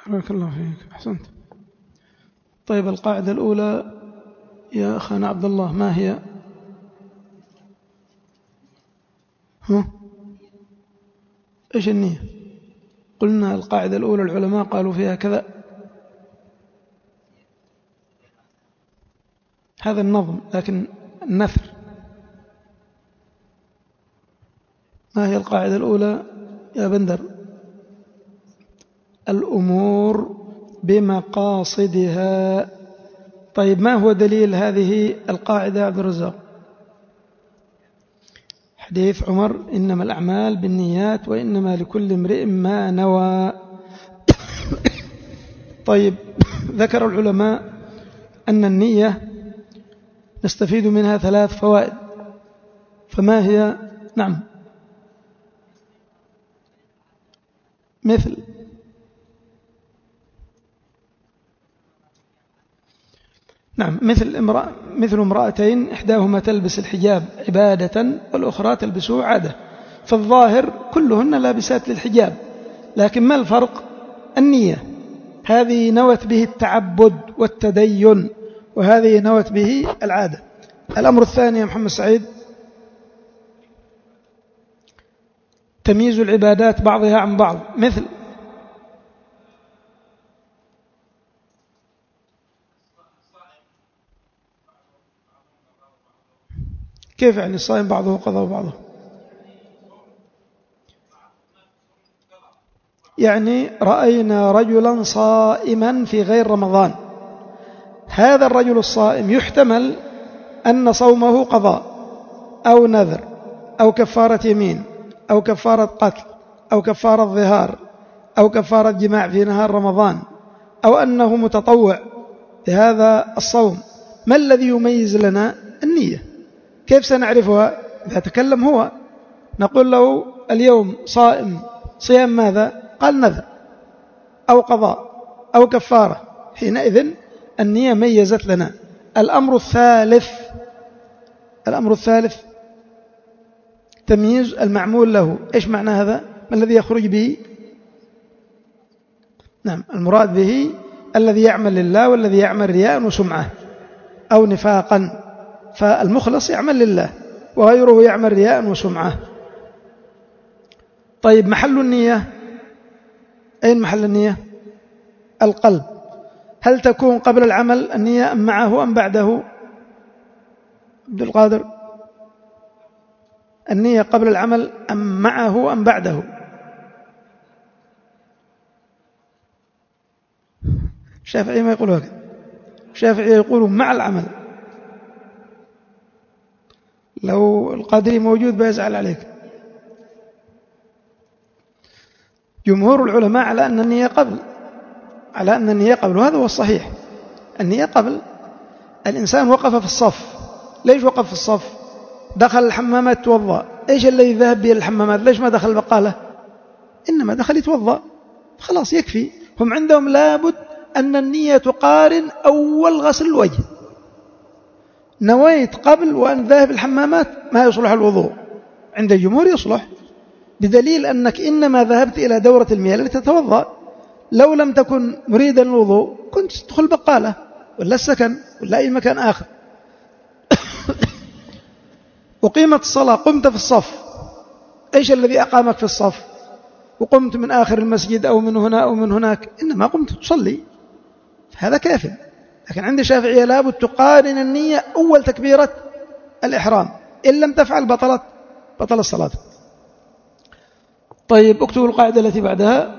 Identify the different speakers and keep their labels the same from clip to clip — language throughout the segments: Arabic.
Speaker 1: بارك الله فيك، أحسنت. طيب القاعدة الأولى يا أخانا عبد الله ما هي؟ إيش النية؟ قلنا القاعدة الأولى العلماء قالوا فيها كذا، هذا النظم، لكن النثر ما هي القاعدة الأولى يا بندر؟ الأمور بمقاصدها. طيب ما هو دليل هذه القاعدة يا عبد الرزاق؟ حديث عمر إنما الأعمال بالنيات وإنما لكل امرئ ما نوى. طيب ذكر العلماء أن النية نستفيد منها 3 فوائد، فما هي؟ نعم، مثل امرأتين إحداهما تلبس الحجاب عبادة والأخرى تلبسه عادة، فالظاهر كلهن لابسات للحجاب، لكن ما الفرق؟ النية، هذه نوت به التعبد والتدين، وهذه نوت به العادة. الأمر الثاني يا محمد سعيد، تمييز العبادات بعضها عن بعض، مثل كيف يعني الصائم بعضه قضاء وبعضه؟ يعني رأينا رجلا صائما في غير رمضان، هذا الرجل الصائم يحتمل أن صومه قضاء أو نذر أو كفارة يمين أو كفارة قتل أو كفارة ظهار أو كفارة جماع في نهار رمضان، أو أنه متطوع لهذا الصوم. ما الذي يميز لنا؟ النية. كيف سنعرفها؟ إذا تكلم هو نقول له اليوم صائم، صيام ماذا؟ قال نذر أو قضاء أو كفارة، حينئذ النية ميزت لنا. الأمر الثالث تمييز المعمول له. إيش معنى هذا؟ ما الذي يخرج به؟ نعم، المراد به الذي يعمل لله والذي يعمل رياء وسمعة أو نفاقا، فالمخلص يعمل لله وغيره يعمل رياء وسمعة. طيب محل النية، أين محل النية؟ القلب. هل تكون قبل العمل النية أم معه أم بعده؟ عبد القادر، النية قبل العمل أم معه أم بعده؟ الشافعي ما يقول هكذا، الشافعي يقول مع العمل. لو القادري موجود بيزعل عليك. جمهور العلماء على أن النية قبل، وهذا هو الصحيح. النية قبل. الإنسان وقف في الصف، ليش وقف في الصف؟ دخل الحمامات توضأ، إيش الذي ذهب به الحمامات؟ ليش ما دخل البقالة؟ إنما دخل يتوضأ، خلاص يكفي. هم عندهم لابد أن النية تقارن أول غسل الوجه. نويت قبل وأن ذاهب الحمامات ما يصلح الوضوء، عند الجمهور يصلح، بدليل أنك إنما ذهبت إلى دورة المياه لتتوضأ. لو لم تكن مريدا الوضوء كنت تدخل بقالة ولا السكن ولا أي مكان آخر. وقيمة الصلاة، قمت في الصف، إيش الذي أقامك في الصف؟ وقمت من آخر المسجد أو من هنا أو من هناك، إنما قمت تصلي، هذا كافٍ. لكن عند الشافعية لابد تقارن النية أول تكبيرة الإحرام، إن لم تفعل بطل الصلاة. طيب اكتبوا القاعدة التي بعدها.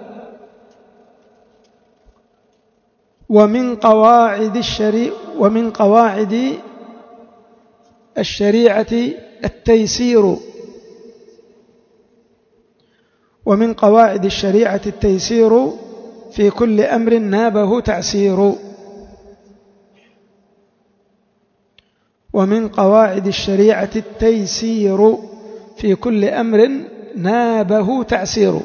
Speaker 1: ومن قواعد الشريعة التيسير. ومن قواعد الشريعة التيسير في كل أمر نابه تعسير. ومن قواعد الشريعة التيسير في كل أمر نابه تعسير.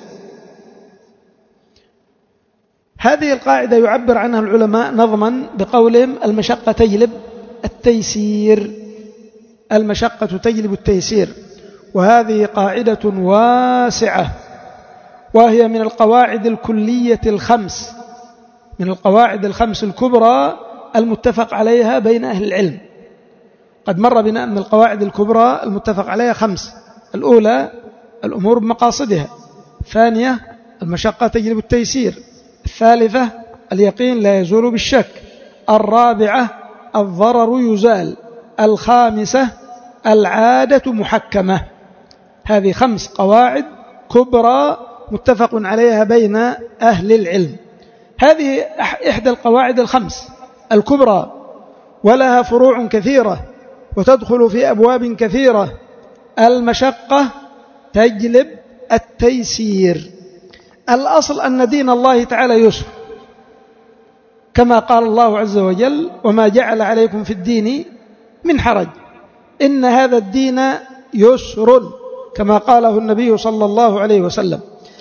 Speaker 1: هذه القاعدة يعبر عنها العلماء نظما بقولهم المشقة تجلب التيسير. المشقة تجلب التيسير، وهذه قاعدة واسعة، وهي من القواعد الكلية الخمس من القواعد الخمس الكبرى المتفق عليها بين أهل العلم. قد مر بنا أن القواعد الكبرى المتفق عليها 5: الأولى الأمور بمقاصدها، الثانية المشقة تجلب التيسير، الثالثة اليقين لا يزول بالشك، الرابعة الضرر يزال، الخامسة العادة محكمة. هذه 5 قواعد كبرى متفق عليها بين أهل العلم. هذه إحدى القواعد ال5 الكبرى، ولها فروع كثيرة وتدخل في أبواب كثيرة. المشقة تجلب التيسير. الأصل أن دين الله تعالى يسر، كما قال الله عز وجل: وما جعل عليكم في الدين من حرج، إن هذا الدين يسر، كما قاله النبي صلى الله عليه وسلم.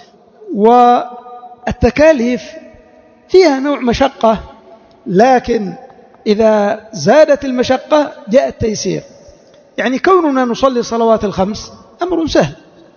Speaker 1: والتكاليف فيها نوع مشقة، لكن إذا زادت المشقة جاء التيسير. يعني كوننا نصلي صلوات ال5 أمر سهل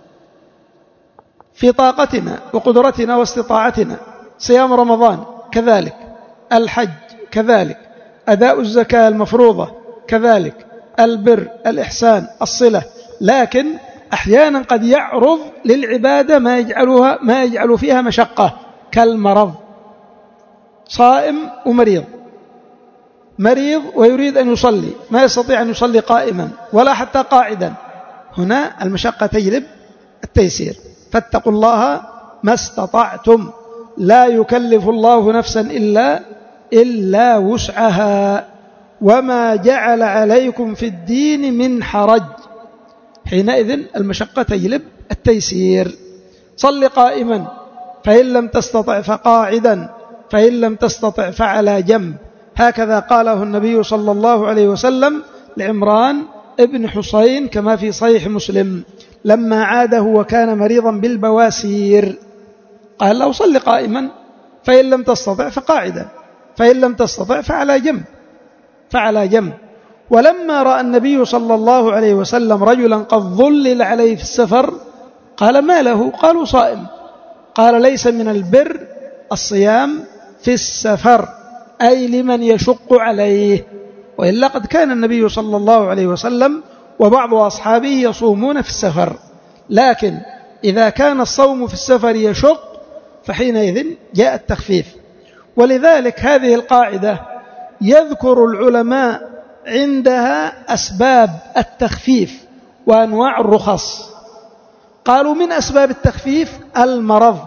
Speaker 1: في طاقتنا وقدرتنا واستطاعتنا، صيام رمضان كذلك، الحج كذلك، أداء الزكاة المفروضة كذلك، البر، الإحسان، الصلة. لكن أحيانا قد يعرض للعبادة ما يجعل فيها مشقة، كالمرض. صائم ومريض، مريض ويريد أن يصلي، ما يستطيع أن يصلي قائما ولا حتى قاعدا، هنا المشقة تجلب التيسير. فاتقوا الله ما استطعتم، لا يكلف الله نفسا إلا وسعها، وما جعل عليكم في الدين من حرج. حينئذ المشقة تجلب التيسير. صل قائما، فإن لم تستطع فقاعدا، فإن لم تستطع فعلى جنب. هكذا قاله النبي صلى الله عليه وسلم لعمران ابن حسين كما في صحيح مسلم لما عاده وكان مريضا بالبواسير، قال له: صل قائما، فإن لم تستطع فقاعدا، فإن لم تستطع فعلى جنب. ولما رأى النبي صلى الله عليه وسلم رجلا قد ظلل عليه في السفر قال: ما له؟ قالوا: صائم. قال: ليس من البر الصيام في السفر، أي لمن يشق عليه. وإلا قد كان النبي صلى الله عليه وسلم وبعض أصحابه يصومون في السفر، لكن إذا كان الصوم في السفر يشق فحينئذ جاء التخفيف. ولذلك هذه القاعدة يذكر العلماء عندها أسباب التخفيف وأنواع الرخص. قالوا: من أسباب التخفيف المرض،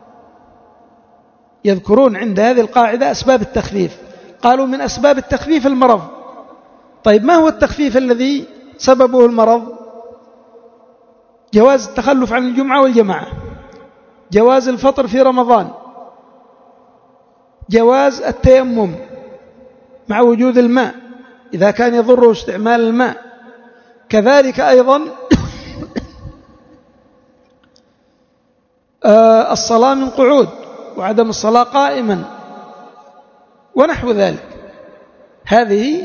Speaker 1: يذكرون عند هذه القاعدة أسباب التخفيف، قالوا: من أسباب التخفيف المرض. طيب، ما هو التخفيف الذي سببه المرض؟ جواز التخلف عن الجمعة والجماعة، جواز الفطر في رمضان، جواز التيمم مع وجود الماء إذا كان يضره استعمال الماء، كذلك أيضا الصلاة من قعود وعدم الصلاة قائما ونحو ذلك. هذه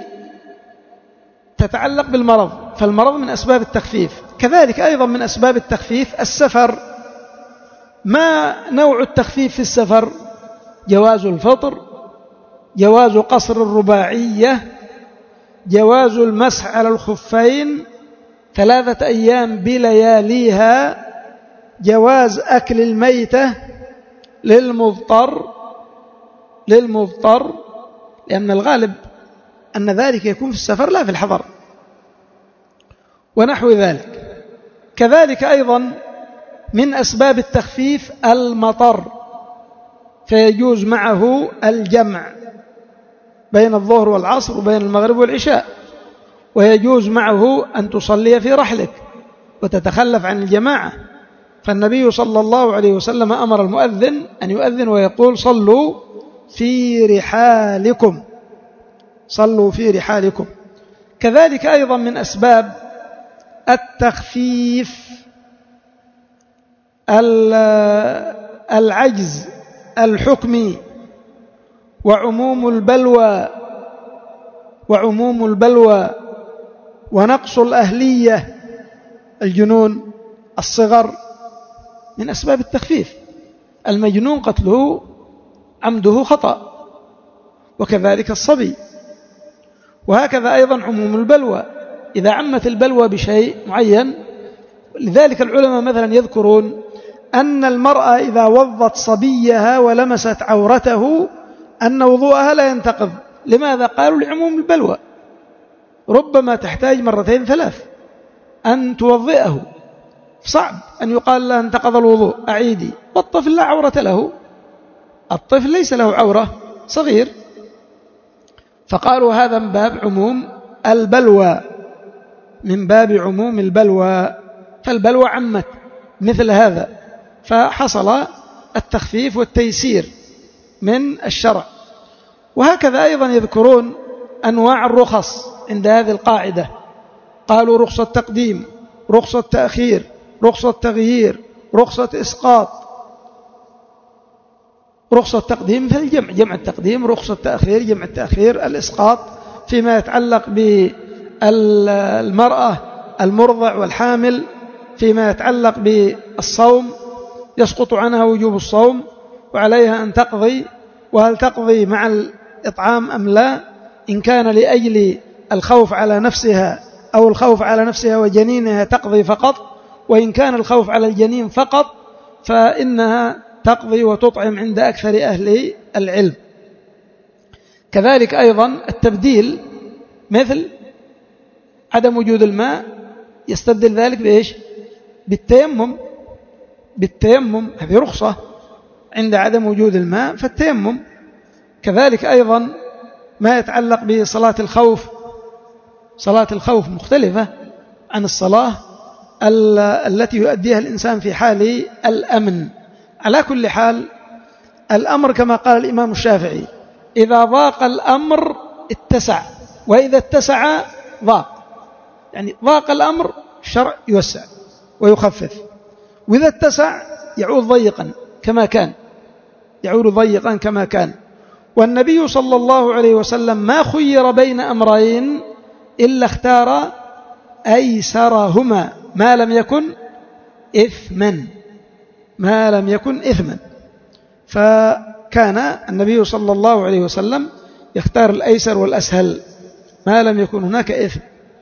Speaker 1: تتعلق بالمرض، فالمرض من أسباب التخفيف. كذلك أيضا من أسباب التخفيف السفر. ما نوع التخفيف في السفر؟ جواز الفطر، جواز قصر الرباعية، جواز المسح على الخفين 3 أيام بلياليها، جواز أكل الميتة للمضطر، لأن الغالب أن ذلك يكون في السفر لا في الحضر، ونحو ذلك. كذلك أيضا من أسباب التخفيف المطر، فيجوز معه الجمع بين الظهر والعصر وبين المغرب والعشاء، ويجوز معه أن تصلي في رحلك وتتخلف عن الجماعة. فالنبي صلى الله عليه وسلم أمر المؤذن أن يؤذن ويقول: صلوا في رحالكم، صلوا في رحالكم. كذلك أيضا من أسباب التخفيف العجز الحكمي وعموم البلوى ونقص الأهلية، الجنون، الصغر، من أسباب التخفيف. المجنون قتله عمده خطأ، وكذلك الصبي. وهكذا أيضا عموم البلوى، إذا عمت البلوى بشيء معين. لذلك العلماء مثلا يذكرون أن المرأة إذا وضت صبيها ولمست عورته أن وضوءها لا ينتقض. لماذا؟ قالوا لعموم البلوى، ربما تحتاج 2 3 أن توضئه، صعب أن يقال لها انتقض الوضوء أعيدي، والطفل لا عورة له، الطفل ليس له عورة، صغير. فقالوا هذا من باب عموم البلوى، من باب عموم البلوى، فالبلوى عمت مثل هذا، فحصل التخفيف والتيسير من الشرع. وهكذا أيضا يذكرون أنواع الرخص عند هذه القاعدة، قالوا رخصة تقديم، رخصة تأخير، رخصة تغيير، رخصة إسقاط. رخصة تقديم في الجمع، جمع التقديم، رخصة تأخير، جمع التأخير، الإسقاط فيما يتعلق بالمرأة المرضع والحامل، فيما يتعلق بالصوم يسقط عنها وجوب الصوم وعليها أن تقضي، وهل تقضي مع الإطعام أم لا، إن كان لأجل الخوف على نفسها أو الخوف على نفسها وجنينها تقضي فقط، وإن كان الخوف على الجنين فقط فإنها تقضي وتطعم عند أكثر أهل العلم. كذلك أيضا التبديل، مثل عدم وجود الماء يستبدل ذلك بإيش؟ بالتيمم. بالتيمم هذه رخصة عند عدم وجود الماء، فالتيمم. كذلك أيضا ما يتعلق بصلاة الخوف، صلاة الخوف مختلفة عن الصلاة التي يؤديها الإنسان في حال الأمن. على كل حال الأمر كما قال الإمام الشافعي، إذا ضاق الأمر اتسع، وإذا اتسع ضاق. يعني ضاق الأمر الشرع يوسع ويخفف، وإذا اتسع يعود ضيقا كما كان، يعود ضيقا كما كان. والنبي صلى الله عليه وسلم ما خير بين أمرين إلا اختار أيسرهما ما لم يكن إثما، ما لم يكن إثما. فكان النبي صلى الله عليه وسلم يختار الأيسر والأسهل ما لم يكن هناك إثم.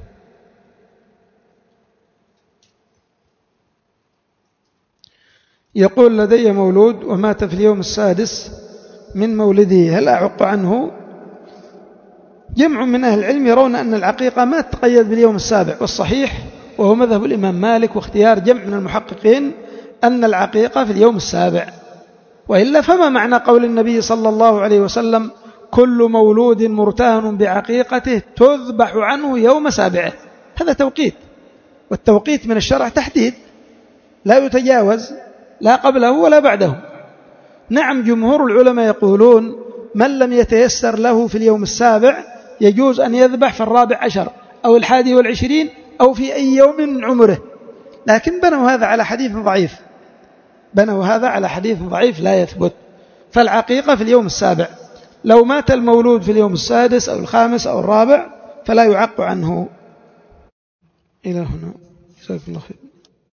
Speaker 1: يقول لدي مولود ومات في اليوم 6 من مولده، هل أعق عنه؟ جمع من أهل العلم يرون أن العقيقة ما تقيد باليوم 7، والصحيح وهو مذهب الإمام مالك واختيار جمع من المحققين أن العقيقة في اليوم 7. وإلا فما معنى قول النبي صلى الله عليه وسلم كل مولود مرتهن بعقيقته تذبح عنه يوم 7؟ هذا توقيت، والتوقيت من الشرع تحديد لا يتجاوز لا قبله ولا بعده. نعم، جمهور العلماء يقولون من لم يتيسر له في اليوم 7 يجوز أن يذبح في 14 أو 21 أو في أي يوم من عمره، لكن بنوا هذا على حديث ضعيف، بنوا هذا على حديث ضعيف لا يثبت. فالعقيقة في اليوم 7، لو مات المولود في اليوم 6 أو 5 أو 4 فلا يعق عنه. إلى هنا، جزاكم الله خير.